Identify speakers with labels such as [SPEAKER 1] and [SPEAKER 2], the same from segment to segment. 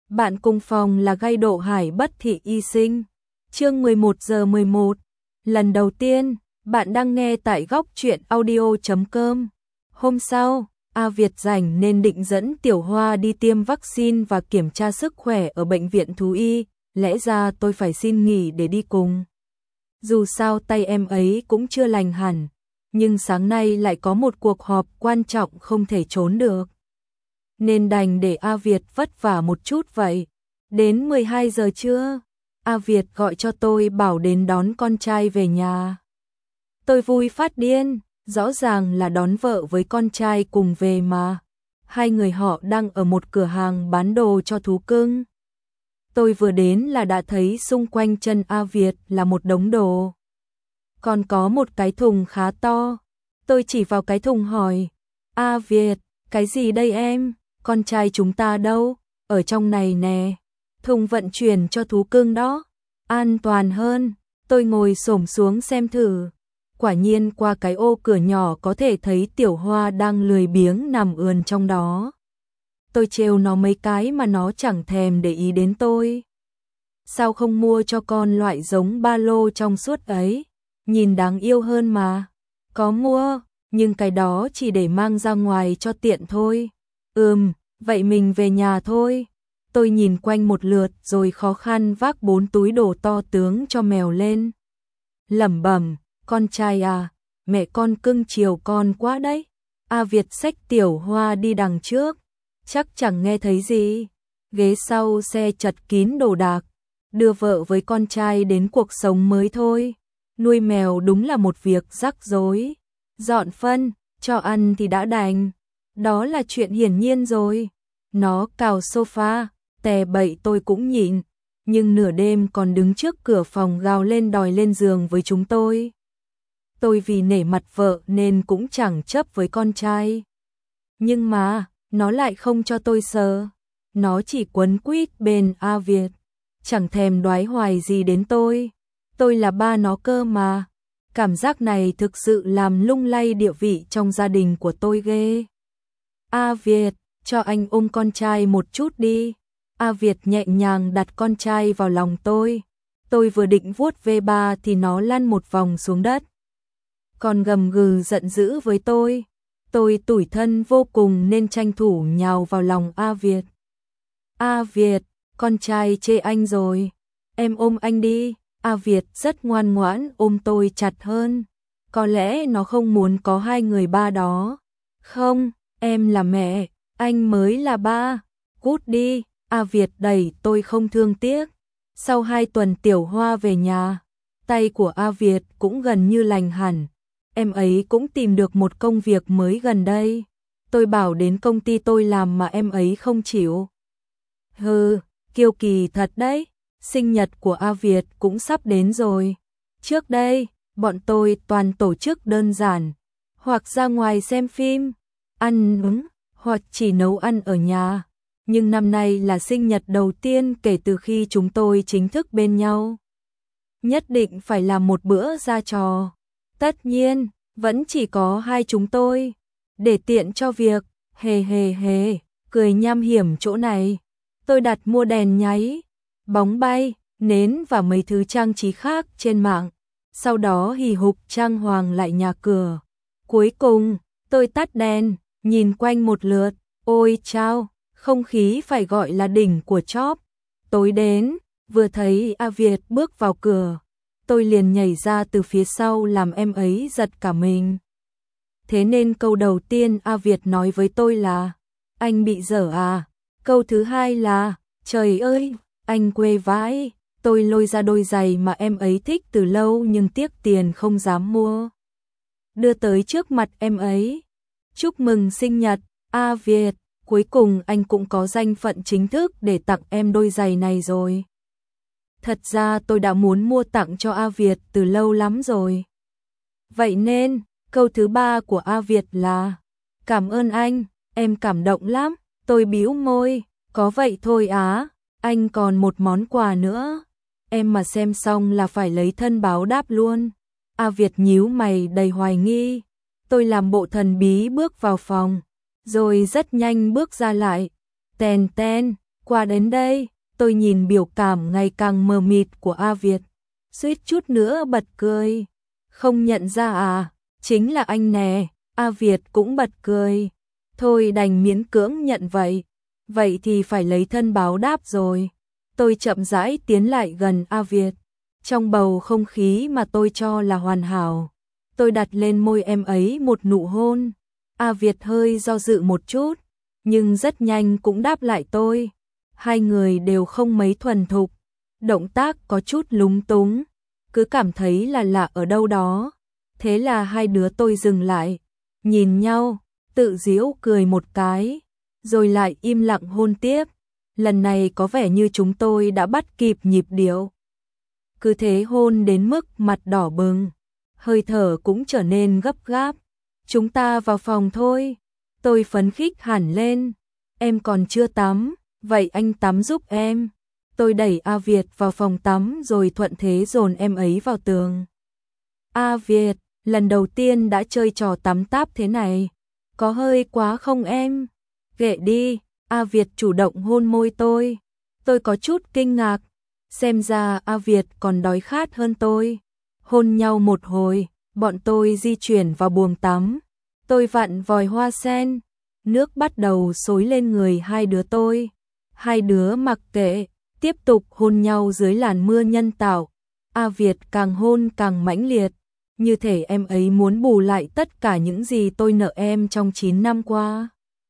[SPEAKER 1] Bạn cùng phòng là gay độ Hải Bất Thị Y Sinh. Chương 11:11. Lần đầu tiên, bạn đang nghe tại góc truyện audio.com. Hôm sau, A Việt rảnh nên định dẫn Tiểu Hoa đi tiêm vaccine và kiểm tra sức khỏe ở bệnh viện thú y, lẽ ra tôi phải xin nghỉ để đi cùng. Dù sao tay em ấy cũng chưa lành hẳn, nhưng sáng nay lại có một cuộc họp quan trọng không thể trốn được. Nên đành để A Việt vất vả một chút vậy. Đến 12 giờ trưa, A Việt gọi cho tôi bảo đến đón con trai về nhà. Tôi vui phát điên, rõ ràng là đón vợ với con trai cùng về mà. Hai người họ đang ở một cửa hàng bán đồ cho thú cưng. Tôi vừa đến là đã thấy xung quanh chân A Việt là một đống đồ. Còn có một cái thùng khá to. Tôi chỉ vào cái thùng hỏi, A Việt, cái gì đây em? Con trai chúng ta đâu? Ở trong này nè. Thùng vận chuyển cho thú cưng đó. An toàn hơn. Tôi ngồi xổm xuống xem thử. Quả nhiên qua cái ô cửa nhỏ có thể thấy Tiểu Hoa đang lười biếng nằm ườn trong đó. Tôi trêu nó mấy cái mà nó chẳng thèm để ý đến tôi. Sao không mua cho con loại giống ba lô trong suốt ấy? Nhìn đáng yêu hơn mà. Có mua, nhưng cái đó chỉ để mang ra ngoài cho tiện thôi. Vậy mình về nhà thôi. Tôi nhìn quanh một lượt rồi khó khăn vác 4 túi đồ to tướng cho mèo lên. Lẩm bẩm, con trai à, mẹ con cưng chiều con quá đấy. A Việt xách Tiểu Hoa đi đằng trước, chắc chẳng nghe thấy gì. Ghế sau xe chật kín đồ đạc, đưa vợ với con trai đến cuộc sống mới thôi. Nuôi mèo đúng là một việc rắc rối. Dọn phân, cho ăn thì đã đành. Đó là chuyện hiển nhiên rồi. Nó cào sofa, tè bậy tôi cũng nhịn. Nhưng nửa đêm còn đứng trước cửa phòng gào lên đòi lên giường với chúng tôi. Tôi vì nể mặt vợ nên cũng chẳng chấp với con trai. Nhưng mà, nó lại không cho tôi sờ. Nó chỉ quấn quýt bên A Việt. Chẳng thèm đoái hoài gì đến tôi. Tôi là ba nó cơ mà. Cảm giác này thực sự làm lung lay địa vị trong gia đình của tôi ghê. A Việt, cho anh ôm con trai một chút đi. A Việt nhẹ nhàng đặt con trai vào lòng tôi. Tôi vừa định vuốt V3 thì nó lăn một vòng xuống đất. Còn gầm gừ giận dữ với tôi. Tôi tủi thân vô cùng nên tranh thủ nhào vào lòng A Việt. A Việt, con trai chê anh rồi. Em ôm anh đi. A Việt rất ngoan ngoãn ôm tôi chặt hơn. Có lẽ nó không muốn có hai người ba đó. Không, em là mẹ, anh mới là ba. Cút đi. A Việt đẩy tôi không thương tiếc. Sau 2 tuần Tiểu Hoa về nhà, tay của A Việt cũng gần như lành hẳn. Em ấy cũng tìm được một công việc mới gần đây. Tôi bảo đến công ty tôi làm mà em ấy không chịu. Kiêu kỳ thật đấy. Sinh nhật của A Việt cũng sắp đến rồi. Trước đây, bọn tôi toàn tổ chức đơn giản, hoặc ra ngoài xem phim, ăn uống, hoặc chỉ nấu ăn ở nhà. Nhưng năm nay là sinh nhật đầu tiên kể từ khi chúng tôi chính thức bên nhau. Nhất định phải làm một bữa ra trò. Tất nhiên, vẫn chỉ có hai chúng tôi. Để tiện cho việc, cười nham hiểm chỗ này. Tôi đặt mua đèn nháy, bóng bay, nến và mấy thứ trang trí khác trên mạng. Sau đó hì hục trang hoàng lại nhà cửa. Cuối cùng, tôi tắt đèn, nhìn quanh một lượt. Ôi chao, không khí phải gọi là đỉnh của chóp. Tối đến, vừa thấy A Việt bước vào cửa, tôi liền nhảy ra từ phía sau làm em ấy giật cả mình. Thế nên câu đầu tiên A Việt nói với tôi là, anh bị dở à? Câu thứ hai là, trời ơi, anh quê vãi. Tôi lôi ra đôi giày mà em ấy thích từ lâu nhưng tiếc tiền không dám mua. Đưa tới trước mặt em ấy. Chúc mừng sinh nhật, A Việt. Cuối cùng anh cũng có danh phận chính thức để tặng em đôi giày này rồi. Thật ra tôi đã muốn mua tặng cho A Việt từ lâu lắm rồi. Vậy nên, câu thứ 3 của A Việt là, cảm ơn anh, em cảm động lắm. Tôi bĩu môi, có vậy thôi á, anh còn một món quà nữa. Em mà xem xong là phải lấy thân báo đáp luôn. A Việt nhíu mày đầy hoài nghi. Tôi làm bộ thần bí bước vào phòng, rồi rất nhanh bước ra lại. Tèn ten, Qua đến đây, tôi nhìn biểu cảm ngày càng mờ mịt của A Việt, suýt chút nữa bật cười. Không nhận ra à, chính là anh nè. A Việt cũng bật cười. Thôi đành miễn cưỡng nhận vậy. Vậy thì phải lấy thân báo đáp rồi. Tôi chậm rãi tiến lại gần A Việt. Trong bầu không khí mà tôi cho là hoàn hảo, tôi đặt lên môi em ấy một nụ hôn. A Việt hơi do dự một chút, nhưng rất nhanh cũng đáp lại tôi. Hai người đều không mấy thuần thục, động tác có chút lúng túng, cứ cảm thấy là lạ ở đâu đó. Thế là hai đứa tôi dừng lại, nhìn nhau, tự giễu cười một cái, rồi lại im lặng hôn tiếp. Lần này có vẻ như chúng tôi đã bắt kịp nhịp điệu. Cứ thế hôn đến mức mặt đỏ bừng, hơi thở cũng trở nên gấp gáp. Chúng ta vào phòng thôi. Tôi phấn khích hẳn lên. Em còn chưa tắm, vậy anh tắm giúp em. Tôi đẩy A Việt vào phòng tắm rồi thuận thế dồn em ấy vào tường. A Việt, lần đầu tiên đã chơi trò tắm táp thế này, có hơi quá không em? Ghệ đi. A Việt chủ động hôn môi tôi. Tôi có chút kinh ngạc, xem ra A Việt còn đói khát hơn tôi. Hôn nhau một hồi, bọn tôi di chuyển vào buồng tắm. Tôi vặn vòi hoa sen, nước bắt đầu xối lên người hai đứa tôi. Hai đứa mặc kệ, tiếp tục hôn nhau dưới làn mưa nhân tạo. A Việt càng hôn càng mãnh liệt, như thể em ấy muốn bù lại tất cả những gì tôi nợ em trong 9 năm qua.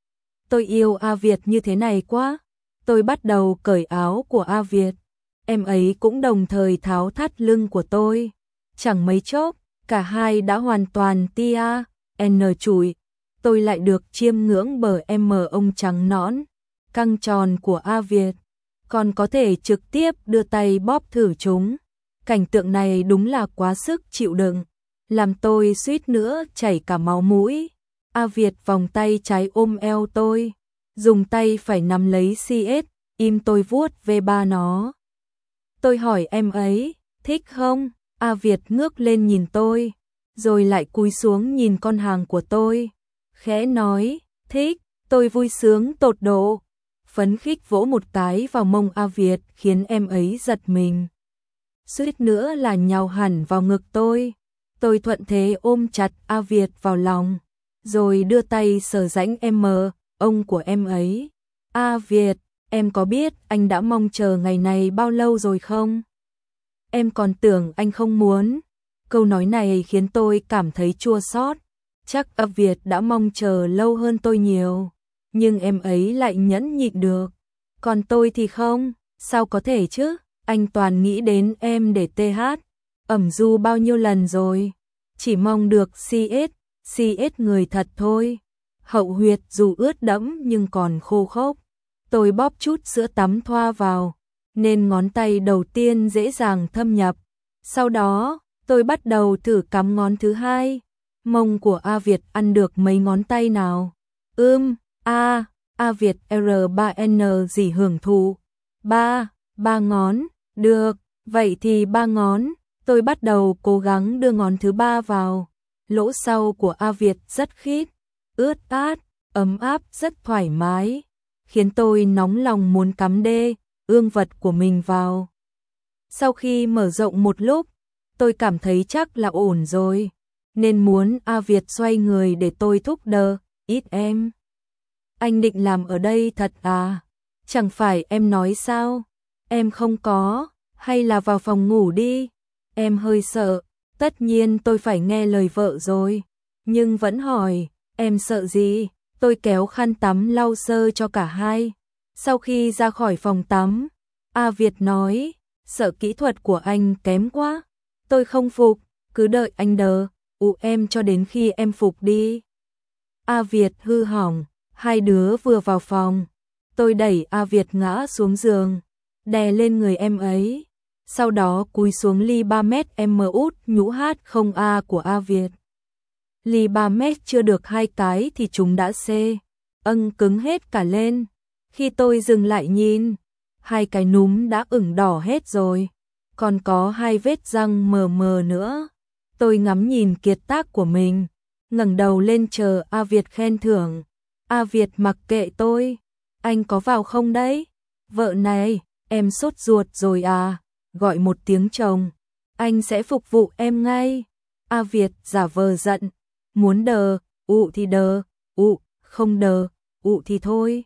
[SPEAKER 1] Tôi yêu A Việt như thế này quá. Tôi bắt đầu cởi áo của A Việt. Em ấy cũng đồng thời tháo thắt lưng của tôi. Chẳng mấy chốc, cả hai đã hoàn toàn tia, n chùi. Tôi lại được chiêm ngưỡng bờ em ông trắng nõn, căng tròn của A Việt. Còn có thể trực tiếp đưa tay bóp thử chúng. Cảnh tượng này đúng là quá sức chịu đựng, làm tôi suýt nữa chảy cả máu mũi. A Việt vòng tay trái ôm eo tôi, dùng tay phải nắm lấy CS, im tôi vuốt về ba nó. Tôi hỏi em ấy, thích không? A Việt ngước lên nhìn tôi, rồi lại cúi xuống nhìn con hàng của tôi. Khẽ nói, thích. Tôi vui sướng tột độ, phấn khích vỗ một cái vào mông A Việt khiến em ấy giật mình. Suýt nữa là nhào hẳn vào ngực tôi. Tôi thuận thế ôm chặt A Việt vào lòng, rồi đưa tay sờ rãnh ông của em ấy. A Việt, em có biết anh đã mong chờ ngày này bao lâu rồi không? Em còn tưởng anh không muốn. Câu nói này khiến tôi cảm thấy chua xót. Chắc A Việt đã mong chờ lâu hơn tôi nhiều, nhưng em ấy lại nhẫn nhịn được. Còn tôi thì không, sao có thể chứ? Anh toàn nghĩ đến em để TH, ẩm du bao nhiêu lần rồi. Chỉ mong được CS người thật thôi. Hậu huyệt dù ướt đẫm nhưng còn khô khốc. Tôi bóp chút sữa tắm thoa vào, nên ngón tay đầu tiên dễ dàng thâm nhập. Sau đó, tôi bắt đầu thử cắm ngón thứ hai. Mông của A Việt ăn được mấy ngón tay nào? A Việt R3N gì hưởng thụ? Ba ngón, được, vậy thì 3 ngón. Tôi bắt đầu cố gắng đưa ngón thứ 3 vào. Lỗ sau của A Việt rất khít, ướt át, ấm áp rất thoải mái, khiến tôi nóng lòng muốn cắm ương vật của mình vào. Sau khi mở rộng một lúc, tôi cảm thấy chắc là ổn rồi, nên muốn A Việt xoay người để tôi thúc đỡ, ít em. Anh định làm ở đây thật à? Chẳng phải em nói sao? Em không có, hay là vào phòng ngủ đi? Em hơi sợ, tất nhiên tôi phải nghe lời vợ rồi, nhưng vẫn hỏi, em sợ gì? Tôi kéo khăn tắm lau sơ cho cả hai. Sau khi ra khỏi phòng tắm, A Việt nói, sợ kỹ thuật của anh kém quá. Tôi không phục, cứ đợi anh đỡ, em cho đến khi em phục đi. A Việt hư hỏng, hai đứa vừa vào phòng. Tôi đẩy A Việt ngã xuống giường, đè lên người em ấy. Sau đó cúi xuống ly 3 mét út nhũ H0A của A Việt. Ly 3 mét chưa được 2 cái thì chúng đã cứng hết cả lên. Khi tôi dừng lại nhìn, 2 cái núm đã ửng đỏ hết rồi, còn có 2 vết răng mờ mờ nữa. Tôi ngắm nhìn kiệt tác của mình, ngẩng đầu lên chờ A Việt khen thưởng. A Việt mặc kệ tôi, anh có vào không đấy? Vợ này, em sốt ruột rồi à, gọi một tiếng chồng, anh sẽ phục vụ em ngay. A Việt giả vờ giận, muốn đờ, ụ thì đờ, ụ, không đờ, ụ thì thôi.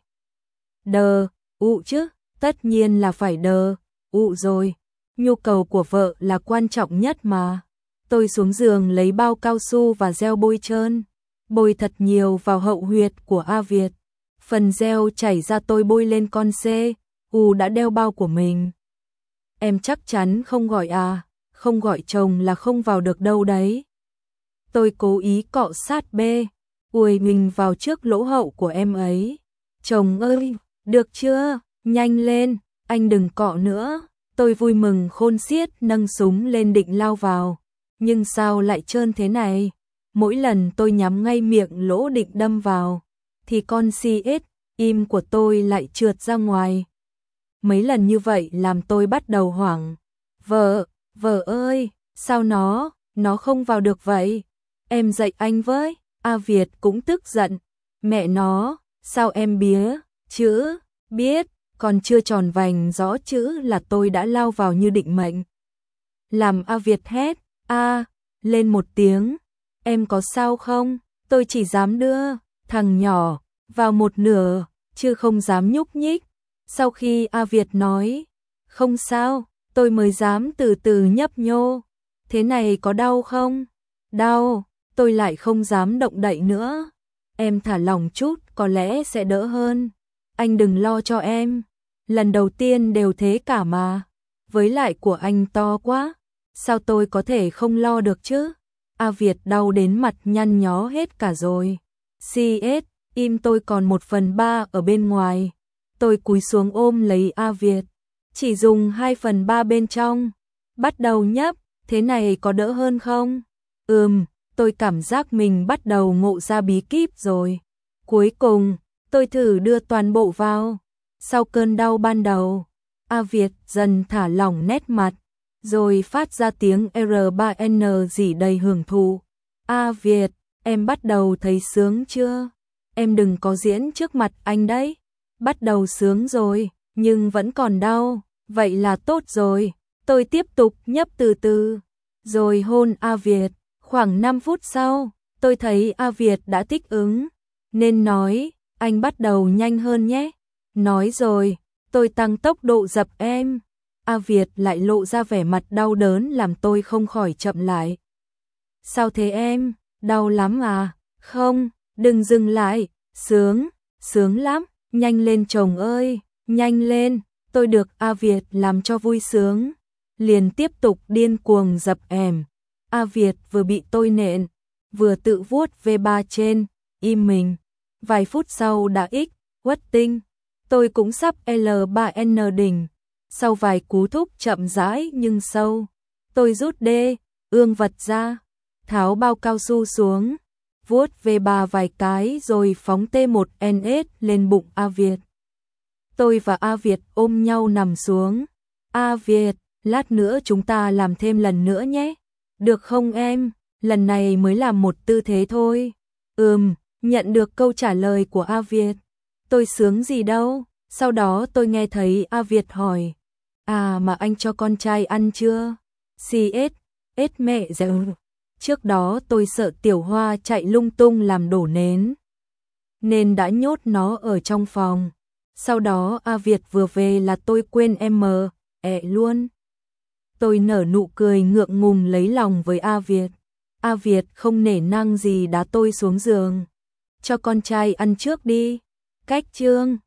[SPEAKER 1] Đờ, ụ chứ, tất nhiên là phải đờ, ụ rồi. Nhu cầu của vợ là quan trọng nhất mà. Tôi xuống giường lấy bao cao su và gel bôi trơn, bôi thật nhiều vào hậu huyệt của A Việt. Phần gel chảy ra tôi bôi lên con C, U đã đeo bao của mình. Em chắc chắn không gọi à, không gọi chồng là không vào được đâu đấy. Tôi cố ý cọ sát B, ui mình vào trước lỗ hậu của em ấy. Chồng ơi, được chưa, nhanh lên, anh đừng cọ nữa. Tôi vui mừng khôn xiết nâng súng lên định lao vào. Nhưng sao lại trơn thế này? Mỗi lần tôi nhắm ngay miệng lỗ định đâm vào, thì con CS im của tôi lại trượt ra ngoài. Mấy lần như vậy làm tôi bắt đầu hoảng. Vợ ơi, sao nó không vào được vậy? Em dạy anh với. A Việt cũng tức giận. Mẹ nó, sao em bía, chữ, biết, còn chưa tròn vành rõ chữ là tôi đã lao vào như định mệnh. Làm A Việt hét, lên một tiếng. Em có sao không? Tôi chỉ dám đưa thằng nhỏ vào một nửa, chứ không dám nhúc nhích. Sau khi A Việt nói, không sao, tôi mới dám từ từ nhấp nhô. Thế này có đau không? Đau, tôi lại không dám động đậy nữa. Em thả lỏng chút có lẽ sẽ đỡ hơn. Anh đừng lo cho em. Lần đầu tiên đều thế cả mà. Với lại của anh to quá. Sao tôi có thể không lo được chứ? A Việt đau đến mặt nhăn nhó hết cả rồi. CS, im tôi còn 1/3 ở bên ngoài. Tôi cúi xuống ôm lấy A Việt. Chỉ dùng 2/3 bên trong. Bắt đầu nhấp, thế này có đỡ hơn không? Tôi cảm giác mình bắt đầu ngộ ra bí kíp rồi. Cuối cùng, tôi thử đưa toàn bộ vào. Sau cơn đau ban đầu, A Việt dần thả lỏng nét mặt, rồi phát ra tiếng R3N gì đầy hưởng thụ. A Việt, em bắt đầu thấy sướng chưa? Em đừng có diễn trước mặt anh đấy. Bắt đầu sướng rồi, nhưng vẫn còn đau. Vậy là tốt rồi. Tôi tiếp tục nhấp từ từ, rồi hôn A Việt. Khoảng 5 phút sau, tôi thấy A Việt đã thích ứng, nên nói, anh bắt đầu nhanh hơn nhé. Nói rồi, tôi tăng tốc độ dập em. A Việt lại lộ ra vẻ mặt đau đớn làm tôi không khỏi chậm lại. Sao thế em, đau lắm à? Không, đừng dừng lại, sướng lắm, nhanh lên chồng ơi, nhanh lên. Tôi được A Việt làm cho vui sướng, liền tiếp tục điên cuồng dập em. A Việt vừa bị tôi nện, vừa tự vuốt V3 trên, im mình. Vài phút sau đã quất tinh. Tôi cũng sắp L3N đỉnh. Sau vài cú thúc chậm rãi nhưng sâu, tôi rút ương vật ra, tháo bao cao su xuống, vuốt V3 vài cái rồi phóng T1NS lên bụng A Việt. Tôi và A Việt ôm nhau nằm xuống. A Việt, lát nữa chúng ta làm thêm lần nữa nhé. Được không em? Lần này mới làm một tư thế thôi. Nhận được câu trả lời của A Việt. Tôi sướng gì đâu. Sau đó tôi nghe thấy A Việt hỏi. Mà anh cho con trai ăn chưa? CS, mẹ dẹo. Trước đó tôi sợ Tiểu Hoa chạy lung tung làm đổ nến, nên đã nhốt nó ở trong phòng. Sau đó A Việt vừa về là tôi quên luôn. Tôi nở nụ cười ngượng ngùng lấy lòng với A Việt. A Việt không nể nang gì đá tôi xuống giường. Cho con trai ăn trước đi. Cách chương